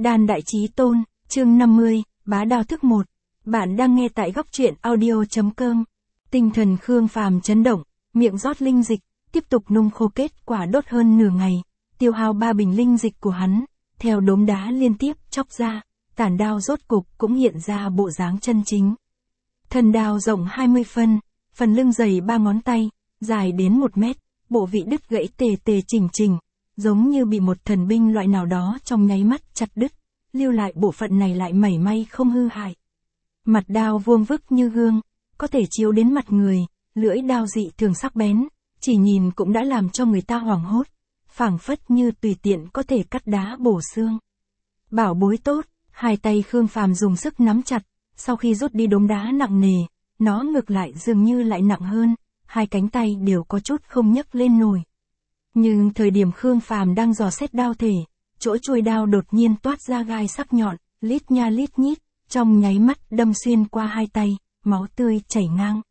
Đan Đại Chí Tôn, chương 50, Bá Đao Thức 1. Bạn đang nghe tại góc truyện audio.com. Tinh thần Khương Phàm chấn động, miệng rót linh dịch, tiếp tục nung khô kết quả đốt hơn nửa ngày, tiêu hao 3 bình linh dịch của hắn, theo đốm đá liên tiếp chóc ra, tản đao rốt cục cũng hiện ra bộ dáng chân chính. Thân đao rộng 20 phân, phần lưng dày 3 ngón tay, dài đến 1 mét, bộ vị đứt gãy tề tề chỉnh chỉnh, giống như bị một thần binh loại nào đó trong nháy mắt chặt đứt, lưu lại bộ phận này lại mảy may không hư hại. Mặt đao vuông vức như gương, có thể chiếu đến mặt người, lưỡi đao dị thường sắc bén, chỉ nhìn cũng đã làm cho người ta hoảng hốt, phảng phất như tùy tiện có thể cắt đá bổ xương. Bảo bối tốt, hai tay Khương Phàm dùng sức nắm chặt, sau khi rút đi đốm đá nặng nề, nó ngược lại dường như lại nặng hơn, hai cánh tay đều có chút không nhấc lên nổi. Nhưng thời điểm Khương Phàm đang dò xét đao thể, chỗ chuôi đao đột nhiên toát ra gai sắc nhọn, lít nha lít nhít, trong nháy mắt đâm xuyên qua hai tay, máu tươi chảy ngang.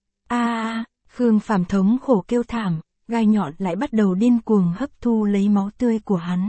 Khương Phàm thống khổ kêu thảm, gai nhọn lại bắt đầu điên cuồng hấp thu lấy máu tươi của hắn.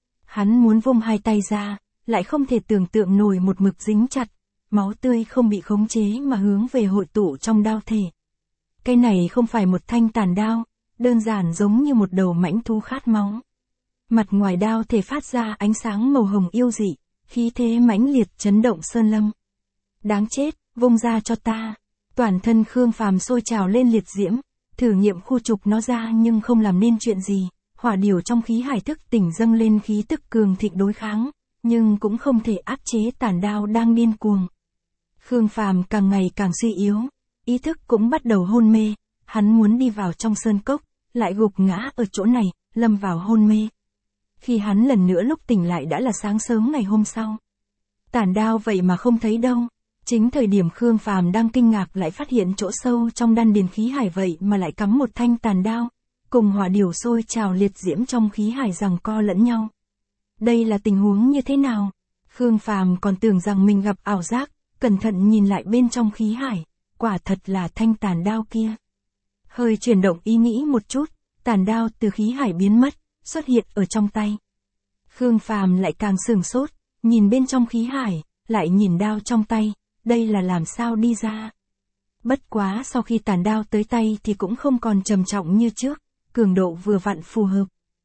Hắn muốn vung hai tay ra, lại không thể tưởng tượng nổi một mực dính chặt, máu tươi không bị khống chế mà hướng về hội tụ trong đao thể. Cái này không phải một thanh tàn đao, đơn giản giống như một đầu mãnh thú khát máu. Mặt ngoài đao thể phát ra ánh sáng màu hồng yêu dị, khí thế mãnh liệt chấn động sơn lâm. Đáng chết, vung ra cho ta. Toàn thân Khương Phàm sôi trào lên liệt diễm, thử nghiệm khu trục nó ra nhưng không làm nên chuyện gì, hỏa điều trong khí hải thức tỉnh dâng lên khí tức cường thịnh đối kháng, nhưng cũng không thể áp chế tàn đao đang điên cuồng. Khương Phàm càng ngày càng suy yếu, ý thức cũng bắt đầu hôn mê, hắn muốn đi vào trong sơn cốc, lại gục ngã ở chỗ này, lâm vào hôn mê. Khi hắn lần nữa lúc tỉnh lại đã là sáng sớm ngày hôm sau. Tàn đao vậy mà không thấy đâu. Chính thời điểm Khương Phàm đang kinh ngạc lại phát hiện chỗ sâu trong đan điền khí hải vậy mà lại cắm một thanh tàn đao, cùng hỏa điều sôi trào liệt diễm trong khí hải giằng co lẫn nhau. Đây là tình huống như thế nào? Khương Phàm còn tưởng rằng mình gặp ảo giác, cẩn thận nhìn lại bên trong khí hải, quả thật là thanh tàn đao kia. Hơi chuyển động ý nghĩ một chút, tàn đao từ khí hải biến mất, xuất hiện ở trong tay. Khương Phàm lại càng sửng sốt, nhìn bên trong khí hải, lại nhìn đao trong tay, đây là làm sao đi ra. Bất quá sau khi tàn đao tới tay thì cũng không còn trầm trọng như trước, cường độ vừa vặn phù hợp.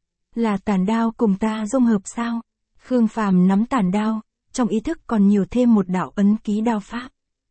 Là tàn đao cùng ta dung hợp sao? Khương Phàm nắm tàn đao, trong ý thức còn nhiều thêm một đạo ấn ký đao pháp.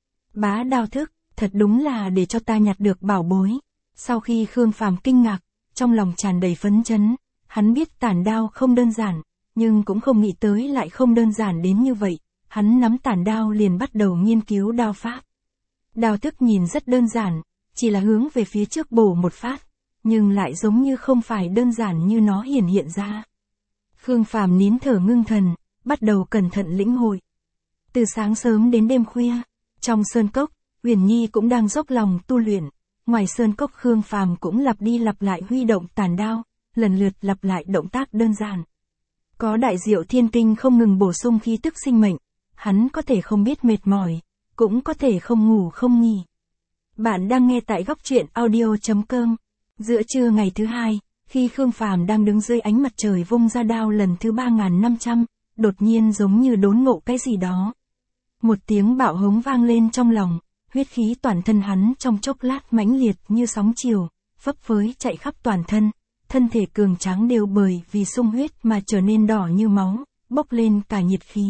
Bá đao thức, thật đúng là để cho ta nhặt được bảo bối. Sau khi Khương Phàm kinh ngạc, trong lòng tràn đầy phấn chấn, hắn biết tàn đao không đơn giản, nhưng cũng không nghĩ tới lại không đơn giản đến như vậy. Hắn nắm tàn đao liền bắt đầu nghiên cứu đao pháp. Đao thức nhìn rất đơn giản, chỉ là hướng về phía trước bổ một phát, nhưng lại giống như không phải đơn giản như nó hiển hiện ra. Khương Phàm nín thở ngưng thần, bắt đầu cẩn thận lĩnh hội. Từ sáng sớm đến đêm khuya, trong sơn cốc, Uyển Nhi cũng đang dốc lòng tu luyện. Ngoài sơn cốc Khương Phàm cũng lặp đi lặp lại huy động tàn đao, lần lượt lặp lại động tác đơn giản. Có đại diệu thiên kinh không ngừng bổ sung khí tức sinh mệnh. Hắn có thể không biết mệt mỏi, cũng có thể không ngủ không nghỉ. Bạn đang nghe tại góc truyện audio.com. Giữa trưa ngày thứ hai, khi Khương Phàm đang đứng dưới ánh mặt trời vung ra đao lần thứ 3500, đột nhiên giống như đốn ngộ cái gì đó. Một tiếng bạo hống vang lên trong lòng, huyết khí toàn thân hắn trong chốc lát mãnh liệt như sóng chiều, phấp phới chạy khắp toàn thân, thân thể cường tráng đều bởi vì sung huyết mà trở nên đỏ như máu, bốc lên cả nhiệt khí.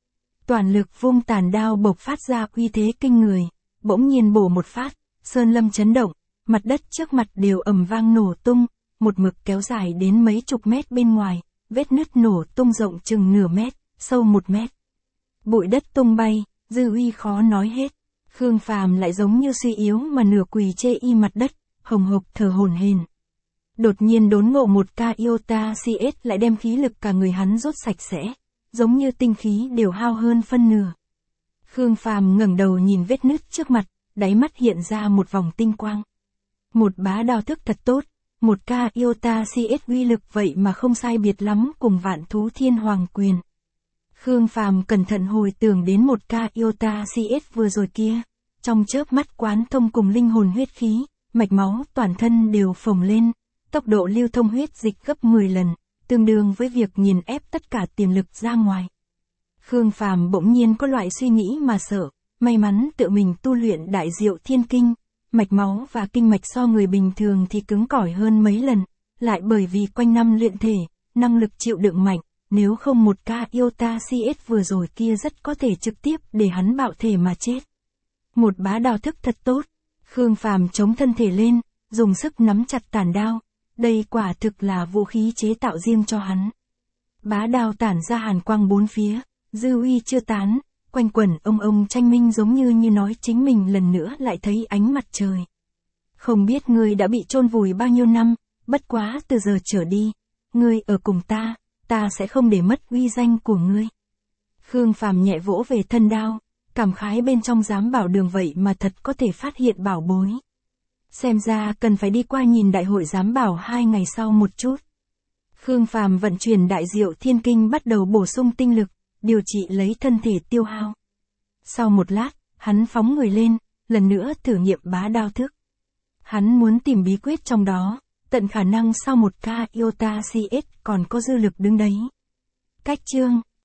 Toàn lực vung tàn đao bộc phát ra uy thế kinh người, bỗng nhiên bổ một phát, sơn lâm chấn động, mặt đất trước mặt đều ầm vang nổ tung, một mực kéo dài đến mấy chục mét bên ngoài, vết nứt nổ tung rộng chừng nửa mét, sâu 1 mét. Bụi đất tung bay, dư uy khó nói hết. Khương Phàm lại giống như suy yếu mà nửa quỳ chê y mặt đất, hồng hộc thở hổn hển. Đột nhiên đốn ngộ một ca iota CS lại đem khí lực cả người hắn rút sạch sẽ. Giống như tinh khí đều hao hơn phân nửa. Khương Phàm ngẩng đầu nhìn vết nứt trước mặt, đáy mắt hiện ra một vòng tinh quang. Một bá đao thức thật tốt, một ca iota CS uy lực vậy mà không sai biệt lắm cùng vạn thú thiên hoàng quyền. Khương Phàm cẩn thận hồi tưởng đến một ca iota CS vừa rồi kia, trong chớp mắt quán thông cùng linh hồn huyết khí, mạch máu toàn thân đều phồng lên, tốc độ lưu thông huyết dịch gấp 10 lần. Tương đương với việc nghiền ép tất cả tiềm lực ra ngoài. Khương Phàm bỗng nhiên có loại suy nghĩ mà sợ, may mắn tự mình tu luyện Đại Diệu Thiên Kinh, mạch máu và kinh mạch so người bình thường thì cứng cỏi hơn mấy lần, lại bởi vì quanh năm luyện thể, năng lực chịu đựng mạnh, nếu không một ca Iota CS vừa rồi kia rất có thể trực tiếp để hắn bạo thể mà chết. Một bá đao thức thật tốt, Khương Phàm chống thân thể lên, dùng sức nắm chặt tản đao, đây quả thực là vũ khí chế tạo riêng cho hắn. Bá đao tản ra hàn quang bốn phía, dư uy chưa tán, quanh quẩn ông tranh minh giống như nói chính mình lần nữa lại thấy ánh mặt trời. Không biết ngươi đã bị chôn vùi bao nhiêu năm, bất quá từ giờ trở đi, ngươi ở cùng ta sẽ không để mất uy danh của ngươi. Khương Phàm nhẹ vỗ về thân đao, cảm khái bên trong giám bảo đường vậy mà thật có thể phát hiện bảo bối. Xem ra cần phải đi qua nhìn đại hội giám bảo 2 ngày sau một chút. Khương Phàm vận chuyển Đại Diệu Thiên Kinh bắt đầu bổ sung tinh lực, điều trị lấy thân thể tiêu hao. Sau một lát, hắn phóng người lên, lần nữa thử nghiệm bá đao thức. Hắn muốn tìm bí quyết trong đó, tận khả năng sau một ca Iota CS còn có dư lực đứng đấy. Cách chương